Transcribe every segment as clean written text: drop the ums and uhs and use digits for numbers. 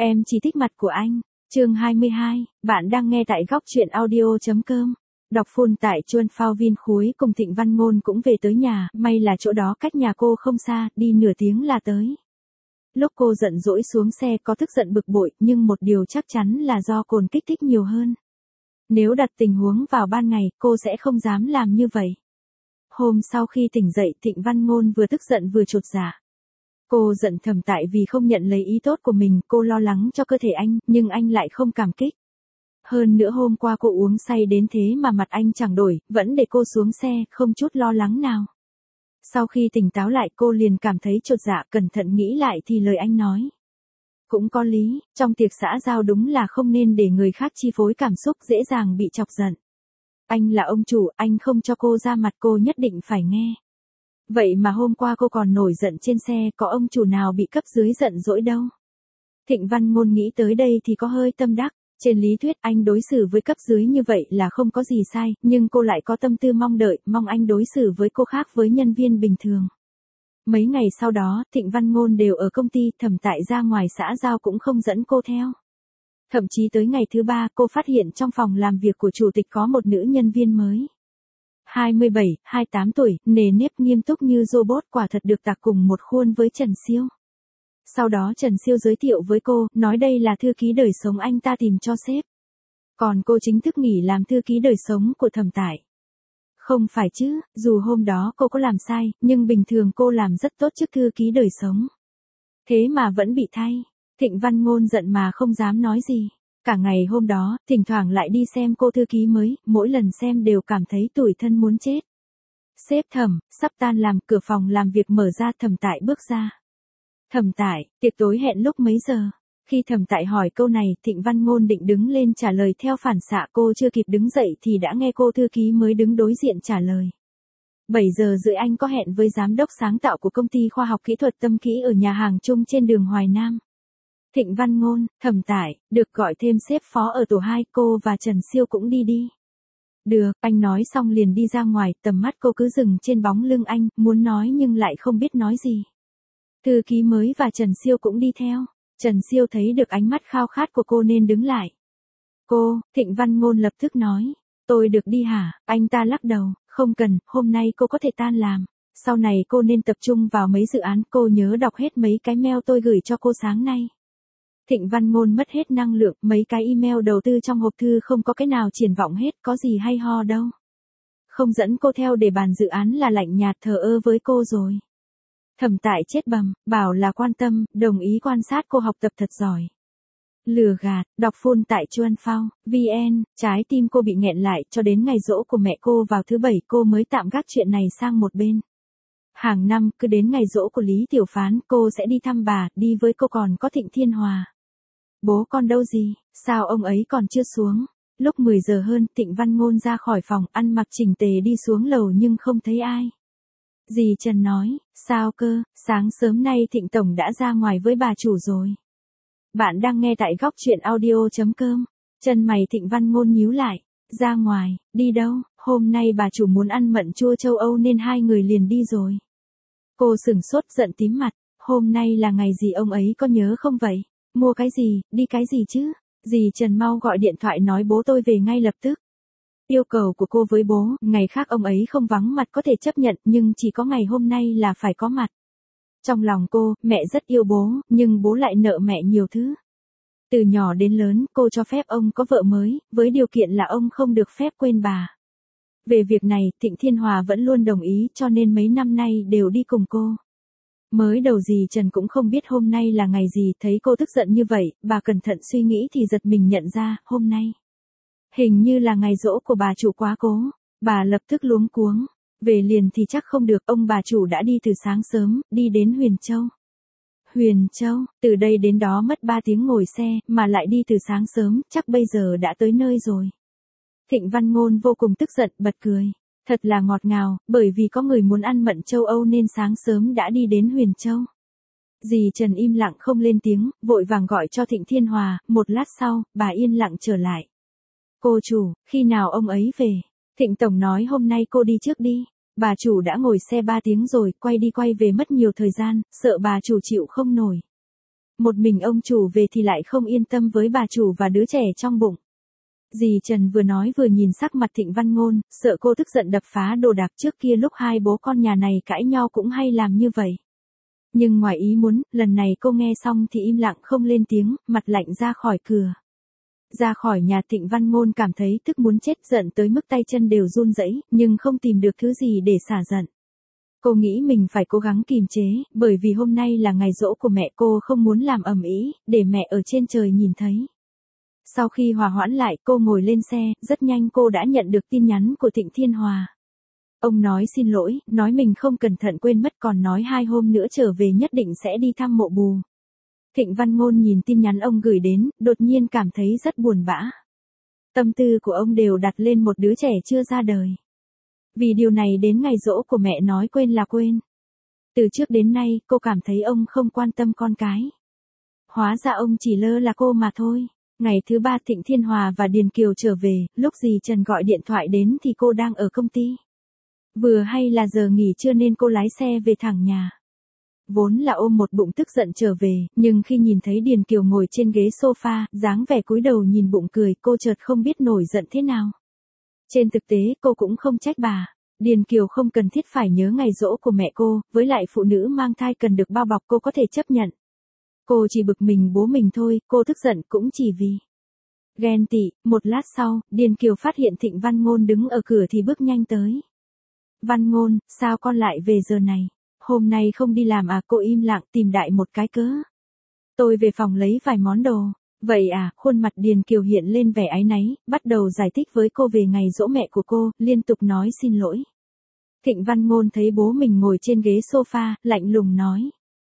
Em chỉ thích mặt của anh. Chương 22, bạn đang nghe tại góc truyện audio.com. Đọc full tại Chuan Phao Vin Khối cùng Thịnh Văn Ngôn cũng về tới nhà, may là chỗ đó cách nhà cô không xa, đi nửa tiếng là tới. Lúc cô giận dỗi xuống xe có tức giận bực bội, nhưng một điều chắc chắn là do cồn kích thích nhiều hơn. Nếu đặt tình huống vào ban ngày, cô sẽ không dám làm như vậy. Hôm sau khi tỉnh dậy, Thịnh Văn Ngôn vừa tức giận vừa chột dạ. Cô giận Thẩm Tại vì không nhận lấy ý tốt của mình, cô lo lắng cho cơ thể anh, nhưng anh lại không cảm kích. Hơn nữa hôm qua cô uống say đến thế mà mặt anh chẳng đổi, vẫn để cô xuống xe, không chút lo lắng nào. Sau khi tỉnh táo lại cô liền cảm thấy chột dạ, cẩn thận nghĩ lại thì lời anh nói cũng có lý, trong tiệc xã giao đúng là không nên để người khác chi phối cảm xúc, dễ dàng bị chọc giận. Anh là ông chủ, anh không cho cô ra mặt cô nhất định phải nghe. Vậy mà hôm qua cô còn nổi giận trên xe, có ông chủ nào bị cấp dưới giận dỗi đâu. Thịnh Văn Ngôn nghĩ tới đây thì có hơi tâm đắc. Trên lý thuyết anh đối xử với cấp dưới như vậy là không có gì sai, nhưng cô lại có tâm tư mong đợi, mong anh đối xử với cô khác với nhân viên bình thường. Mấy ngày sau đó, Thịnh Văn Ngôn đều ở công ty, Thẩm Tại ra ngoài xã giao cũng không dẫn cô theo. Thậm chí tới ngày thứ 3 cô phát hiện trong phòng làm việc của chủ tịch có một nữ nhân viên mới. 27, 28 tuổi, nề nếp nghiêm túc như robot, quả thật được tạc cùng một khuôn với Trần Siêu. Sau đó Trần Siêu giới thiệu với cô, nói đây là thư ký đời sống anh ta tìm cho sếp. Còn cô chính thức nghỉ làm thư ký đời sống của Thẩm Tại. Không phải chứ, dù hôm đó cô có làm sai, nhưng bình thường cô làm rất tốt chức thư ký đời sống. Thế mà vẫn bị thay. Thịnh Văn Ngôn giận mà không dám nói gì. Cả ngày hôm đó, thỉnh thoảng lại đi xem cô thư ký mới, mỗi lần xem đều cảm thấy tủi thân muốn chết. Sếp Thẩm, sắp tan làm, cửa phòng làm việc mở ra, Thẩm Tại bước ra. Thẩm Tại, tiệc tối hẹn lúc mấy giờ? Khi Thẩm Tại hỏi câu này, Thịnh Văn Ngôn định đứng lên trả lời theo phản xạ, cô chưa kịp đứng dậy thì đã nghe cô thư ký mới đứng đối diện trả lời. 7 giờ rưỡi anh có hẹn với giám đốc sáng tạo của công ty khoa học kỹ thuật Tâm Kỹ ở nhà hàng chung trên đường Hoài Nam. Thịnh Văn Ngôn, Thẩm Tại, được gọi thêm sếp phó ở tổ 2, cô và Trần Siêu cũng đi đi. Được, anh nói xong liền đi ra ngoài, tầm mắt cô cứ dừng trên bóng lưng anh, muốn nói nhưng lại không biết nói gì. Thư ký mới và Trần Siêu cũng đi theo. Trần Siêu thấy được ánh mắt khao khát của cô nên đứng lại. Cô, Thịnh Văn Ngôn lập tức nói. Tôi được đi hả? Anh ta lắc đầu, không cần, hôm nay cô có thể tan làm. Sau này cô nên tập trung vào mấy dự án, cô nhớ đọc hết mấy cái mail tôi gửi cho cô sáng nay. Thịnh Văn Ngôn mất hết năng lượng, mấy cái email đầu tư trong hộp thư không có cái nào triển vọng hết, có gì hay ho đâu. Không dẫn cô theo để bàn dự án là lạnh nhạt thờ ơ với cô rồi. Thẩm Tại chết bầm, bảo là quan tâm, đồng ý quan sát cô học tập thật giỏi. Lừa gạt, đọc full tại Chuan Phao, VN, trái tim cô bị nghẹn lại cho đến ngày giỗ của mẹ cô vào thứ 7 cô mới tạm gác chuyện này sang một bên. Hàng năm, cứ đến ngày giỗ của Lý Tiểu Phán, cô sẽ đi thăm bà, đi với cô còn có Thịnh Thiên Hòa. Bố con đâu gì, sao ông ấy còn chưa xuống? Lúc 10 giờ hơn, Thịnh Văn Ngôn ra khỏi phòng, ăn mặc chỉnh tề đi xuống lầu nhưng không thấy ai. Dì Trần nói, sao cơ, sáng sớm nay Thịnh Tổng đã ra ngoài với bà chủ rồi. Bạn đang nghe tại góc truyện audio.com. Chân mày Thịnh Văn Ngôn nhíu lại. Ra ngoài, đi đâu? Hôm nay bà chủ muốn ăn mận chua châu Âu nên hai người liền đi rồi. Cô sửng sốt giận tím mặt. Hôm nay là ngày gì ông ấy có nhớ không vậy? Mua cái gì, đi cái gì chứ? Dì Trần mau gọi điện thoại nói bố tôi về ngay lập tức. Yêu cầu của cô với bố, ngày khác ông ấy không vắng mặt có thể chấp nhận, nhưng chỉ có ngày hôm nay là phải có mặt. Trong lòng cô, mẹ rất yêu bố, nhưng bố lại nợ mẹ nhiều thứ. Từ nhỏ đến lớn, cô cho phép ông có vợ mới, với điều kiện là ông không được phép quên bà. Về việc này, Thịnh Thiên Hòa vẫn luôn đồng ý, cho nên mấy năm nay đều đi cùng cô. Mới đầu dì Trần cũng không biết hôm nay là ngày gì, thấy cô tức giận như vậy, bà cẩn thận suy nghĩ thì giật mình nhận ra, hôm nay hình như là ngày giỗ của bà chủ quá cố. Bà lập tức luống cuống. Về liền thì chắc không được, ông bà chủ đã đi từ sáng sớm, đi đến Huyền Châu. Huyền Châu, từ đây đến đó mất 3 tiếng ngồi xe, mà lại đi từ sáng sớm, chắc bây giờ đã tới nơi rồi. Thịnh Văn Ngôn vô cùng tức giận, bật cười. Thật là ngọt ngào, bởi vì có người muốn ăn mận châu Âu nên sáng sớm đã đi đến Huyền Châu. Dì Trần im lặng không lên tiếng, vội vàng gọi cho Thịnh Thiên Hòa, một lát sau, bà yên lặng trở lại. Cô chủ, khi nào ông ấy về? Thịnh Tổng nói hôm nay cô đi trước đi. Bà chủ đã ngồi xe 3 tiếng rồi, quay đi quay về mất nhiều thời gian, sợ bà chủ chịu không nổi. một mình ông chủ về thì lại không yên tâm với bà chủ và đứa trẻ trong bụng. Dì Trần vừa nói vừa nhìn sắc mặt Thịnh Văn Ngôn, sợ cô tức giận đập phá đồ đạc. Trước kia lúc hai bố con nhà này cãi nhau cũng hay làm như vậy. Nhưng ngoài ý muốn, lần này cô nghe xong thì im lặng không lên tiếng, mặt lạnh ra khỏi cửa. Ra khỏi nhà Thịnh Văn Ngôn cảm thấy tức muốn chết, giận tới mức tay chân đều run rẩy, nhưng không tìm được thứ gì để xả giận. Cô nghĩ mình phải cố gắng kìm chế, bởi vì hôm nay là ngày giỗ của mẹ, cô không muốn làm ầm ĩ, để mẹ ở trên trời nhìn thấy. Sau khi hòa hoãn lại, cô ngồi lên xe, rất nhanh cô đã nhận được tin nhắn của Thịnh Thiên Hòa. Ông nói xin lỗi, nói mình không cẩn thận quên mất, còn nói 2 hôm nữa trở về nhất định sẽ đi thăm mộ bù. Thịnh Văn Ngôn nhìn tin nhắn ông gửi đến, đột nhiên cảm thấy rất buồn bã. Tâm tư của ông đều đặt lên một đứa trẻ chưa ra đời. Vì điều này đến ngày giỗ của mẹ nói quên là quên. Từ trước đến nay, cô cảm thấy ông không quan tâm con cái. Hóa ra ông chỉ lơ là cô mà thôi. Ngày thứ 3 Thịnh Thiên Hòa và Điền Kiều trở về, lúc dì Trần gọi điện thoại đến thì cô đang ở công ty. Vừa hay là giờ nghỉ trưa nên cô lái xe về thẳng nhà. Vốn là ôm một bụng tức giận trở về, nhưng khi nhìn thấy Điền Kiều ngồi trên ghế sofa, dáng vẻ cúi đầu nhìn bụng cười, cô chợt không biết nổi giận thế nào. Trên thực tế, cô cũng không trách bà. Điền Kiều không cần thiết phải nhớ ngày giỗ của mẹ cô, với lại phụ nữ mang thai cần được bao bọc cô có thể chấp nhận. Cô chỉ bực mình bố mình thôi, cô tức giận cũng chỉ vì ghen tị. Một lát sau, Điền Kiều phát hiện Thịnh Văn Ngôn đứng ở cửa thì bước nhanh tới. Văn Ngôn, sao con lại về giờ này? Hôm nay không đi làm à? Cô im lặng tìm đại một cái cớ. Tôi về phòng lấy vài món đồ. Vậy à? Khuôn mặt Điền Kiều hiện lên vẻ áy náy, bắt đầu giải thích với cô về ngày giỗ mẹ của cô, liên tục nói xin lỗi. Thịnh Văn Ngôn thấy bố mình ngồi trên ghế sofa, lạnh lùng nói.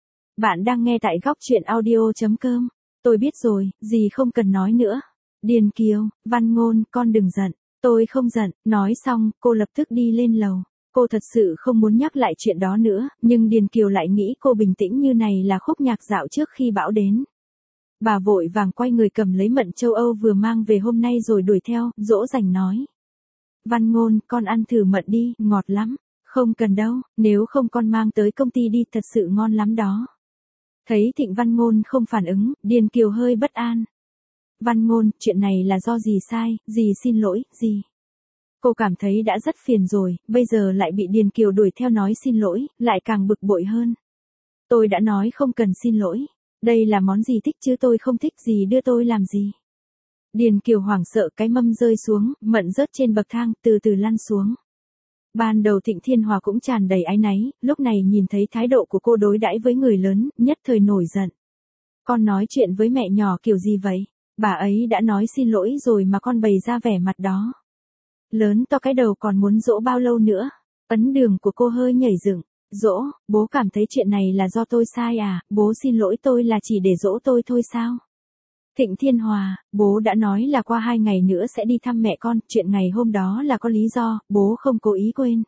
Bạn đang nghe tại góc truyện audio.com. Tôi biết rồi, dì không cần nói nữa. Điền Kiều, Văn Ngôn, con đừng giận. Tôi không giận. Nói xong, cô lập tức đi lên lầu. Cô thật sự không muốn nhắc lại chuyện đó nữa, nhưng Điền Kiều lại nghĩ cô bình tĩnh như này là khúc nhạc dạo trước khi bão đến. Bà vội vàng quay người cầm lấy mận châu Âu vừa mang về hôm nay rồi đuổi theo, dỗ dành nói. Văn Ngôn, con ăn thử mận đi, ngọt lắm. Không cần đâu, nếu không con mang tới công ty đi, thật sự ngon lắm đó. Thấy Thịnh Văn Ngôn không phản ứng, Điền Kiều hơi bất an. Văn Ngôn, chuyện này là do dì sai, dì xin lỗi, dì. Cô cảm thấy đã rất phiền rồi, bây giờ lại bị Điền Kiều đuổi theo nói xin lỗi, lại càng bực bội hơn. Tôi đã nói không cần xin lỗi. Đây là món gì thích chứ tôi không thích, gì đưa tôi làm gì. Điền Kiều hoảng sợ, cái mâm rơi xuống, mận rớt trên bậc thang, từ từ lăn xuống. Ban đầu Thịnh Thiên Hòa cũng tràn đầy áy náy, lúc này nhìn thấy thái độ của cô đối đãi với người lớn, nhất thời nổi giận. Con nói chuyện với mẹ nhỏ kiểu gì vậy? Bà ấy đã nói xin lỗi rồi mà con bày ra vẻ mặt đó. Lớn to cái đầu còn muốn dỗ bao lâu nữa? Ấn đường của cô hơi nhảy dựng. Dỗ, bố cảm thấy chuyện này là do tôi sai à? Bố xin lỗi tôi là chỉ để dỗ tôi thôi sao? Thịnh Thiên Hòa, bố đã nói là qua 2 ngày nữa sẽ đi thăm mẹ con, chuyện ngày hôm đó là có lý do, bố không cố ý quên.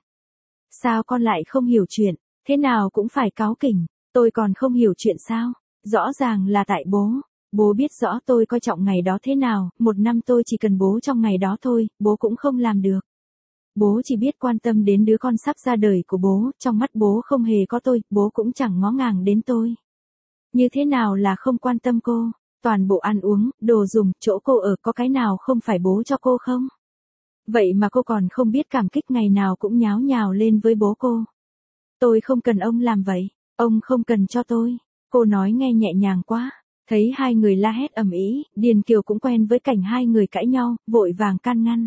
Sao con lại không hiểu chuyện, thế nào cũng phải cáu kỉnh, tôi còn không hiểu chuyện sao? Rõ ràng là tại bố biết rõ tôi coi trọng ngày đó thế nào, 1 năm tôi chỉ cần bố trong ngày đó thôi, bố cũng không làm được. Bố chỉ biết quan tâm đến đứa con sắp ra đời của bố, trong mắt bố không hề có tôi, bố cũng chẳng ngó ngàng đến tôi. Như thế nào là không quan tâm cô? Toàn bộ ăn uống, đồ dùng, chỗ cô ở có cái nào không phải bố cho cô không? Vậy mà cô còn không biết cảm kích, ngày nào cũng nháo nhào lên với bố cô. Tôi không cần ông làm vậy, ông không cần cho tôi. Cô nói nghe nhẹ nhàng quá. Thấy hai người la hét ầm ĩ, Điền Kiều cũng quen với cảnh hai người cãi nhau, vội vàng can ngăn.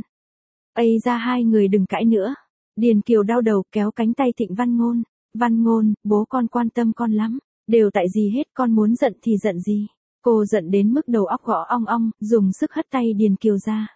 Ây ra hai người đừng cãi nữa. Điền Kiều đau đầu kéo cánh tay Thịnh Văn Ngôn. Văn Ngôn, bố con quan tâm con lắm. Đều tại gì hết, con muốn giận thì giận gì. Cô giận đến mức đầu óc gõ ong ong, dùng sức hất tay Điền Kiều ra.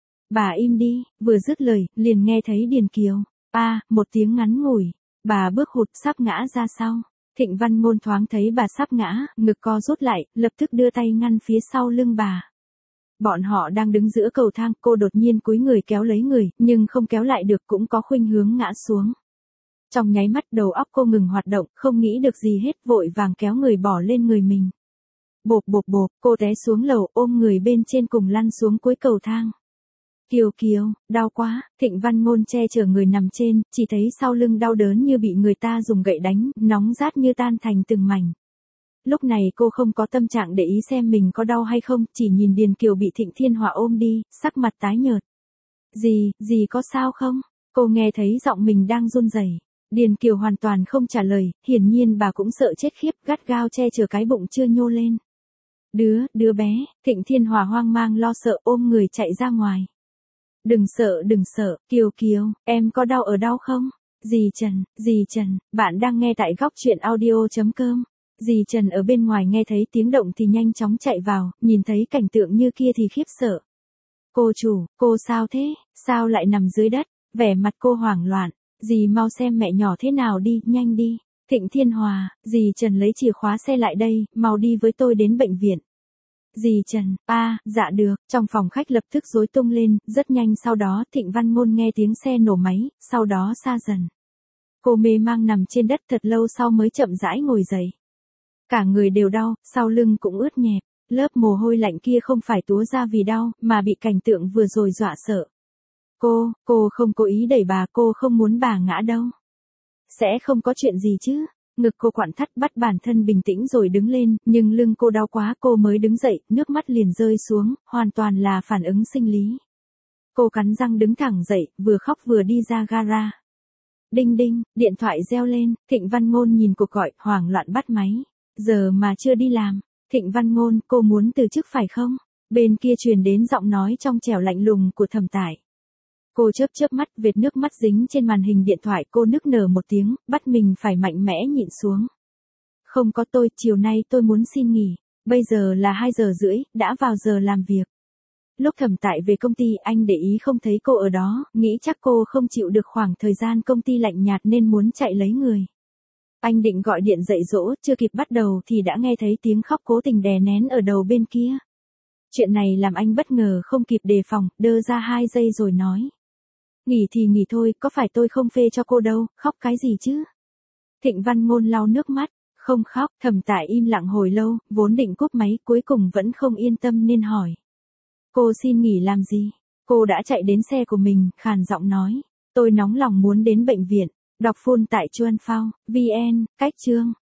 Bà im đi, vừa dứt lời, liền nghe thấy Điền Kiều. Một tiếng ngắn ngủi. Bà bước hụt sắp ngã ra sau. Thịnh Văn Ngôn thoáng thấy bà sắp ngã, ngực co rút lại, lập tức đưa tay ngăn phía sau lưng bà. Bọn họ đang đứng giữa cầu thang, cô đột nhiên cúi người kéo lấy người, nhưng không kéo lại được, cũng có khuynh hướng ngã xuống. Trong nháy mắt đầu óc cô ngừng hoạt động, không nghĩ được gì hết, vội vàng kéo người bỏ lên người mình. Bộp bộp bộp, cô té xuống lầu, ôm người bên trên cùng lăn xuống cuối cầu thang. Kiều Kiều, đau quá. Thịnh Văn Ngôn che chở người nằm trên, chỉ thấy sau lưng đau đớn như bị người ta dùng gậy đánh, nóng rát như tan thành từng mảnh. Lúc này cô không có tâm trạng để ý xem mình có đau hay không, chỉ nhìn Điền Kiều bị Thịnh Thiên Hòa ôm đi, sắc mặt tái nhợt. Dì có sao không? Cô nghe thấy giọng mình đang run rẩy. Điền Kiều hoàn toàn không trả lời, hiển nhiên bà cũng sợ chết khiếp, gắt gao che chở cái bụng chưa nhô lên. Đứa bé, Thịnh Thiên Hòa hoang mang lo sợ ôm người chạy ra ngoài. Đừng sợ, Kiều, em có đau ở đâu không? Dì Trần, bạn đang nghe tại góc truyện audio.com. Dì Trần ở bên ngoài nghe thấy tiếng động thì nhanh chóng chạy vào, nhìn thấy cảnh tượng như kia thì khiếp sợ. Cô chủ, cô sao thế, sao lại nằm dưới đất, vẻ mặt cô hoảng loạn, dì mau xem mẹ nhỏ thế nào đi, nhanh đi. Thịnh Thiên Hòa, dì Trần lấy chìa khóa xe lại đây, mau đi với tôi đến bệnh viện. Dì Trần, dạ được, trong phòng khách lập tức rối tung lên, rất nhanh sau đó Thịnh Văn Ngôn nghe tiếng xe nổ máy, sau đó xa dần. Cô mê mang nằm trên đất thật lâu sau mới chậm rãi ngồi dậy. Cả người đều đau, sau lưng cũng ướt nhẹp, lớp mồ hôi lạnh kia không phải túa ra vì đau, mà bị cảnh tượng vừa rồi dọa sợ. Cô không cố ý đẩy bà, cô không muốn bà ngã đâu. Sẽ không có chuyện gì chứ. Ngực cô quặn thắt bắt bản thân bình tĩnh rồi đứng lên, nhưng lưng cô đau quá cô mới đứng dậy, nước mắt liền rơi xuống, hoàn toàn là phản ứng sinh lý. Cô cắn răng đứng thẳng dậy, vừa khóc vừa đi ra gara. Đinh đinh, điện thoại reo lên, Thịnh Văn Ngôn nhìn cuộc gọi, hoảng loạn bắt máy. Giờ mà chưa đi làm. Thịnh Văn Ngôn, cô muốn từ chức phải không? Bên kia truyền đến giọng nói trong trẻo lạnh lùng của Thẩm Tải. Cô chớp mắt, vệt nước mắt dính trên màn hình điện thoại, cô nức nở một tiếng, bắt mình phải mạnh mẽ nhịn xuống. Không có tôi, chiều nay tôi muốn xin nghỉ. Bây giờ là 2 giờ rưỡi, đã vào giờ làm việc. Lúc Thẩm Tải về công ty, anh để ý không thấy cô ở đó, nghĩ chắc cô không chịu được khoảng thời gian công ty lạnh nhạt nên muốn chạy lấy người. Anh định gọi điện dạy dỗ, chưa kịp bắt đầu thì đã nghe thấy tiếng khóc cố tình đè nén ở đầu bên kia. Chuyện này làm anh bất ngờ không kịp đề phòng, đơ ra 2 giây rồi nói. Nghỉ thì nghỉ thôi, có phải tôi không phê cho cô đâu, khóc cái gì chứ? Thịnh Văn Ngôn lau nước mắt, không khóc, Thẩm Tải im lặng hồi lâu, vốn định cúp máy, cuối cùng vẫn không yên tâm nên hỏi. Cô xin nghỉ làm gì? Cô đã chạy đến xe của mình, khàn giọng nói. Tôi nóng lòng muốn đến bệnh viện. Đọc full tại Chuan Phao, VN, cách chương.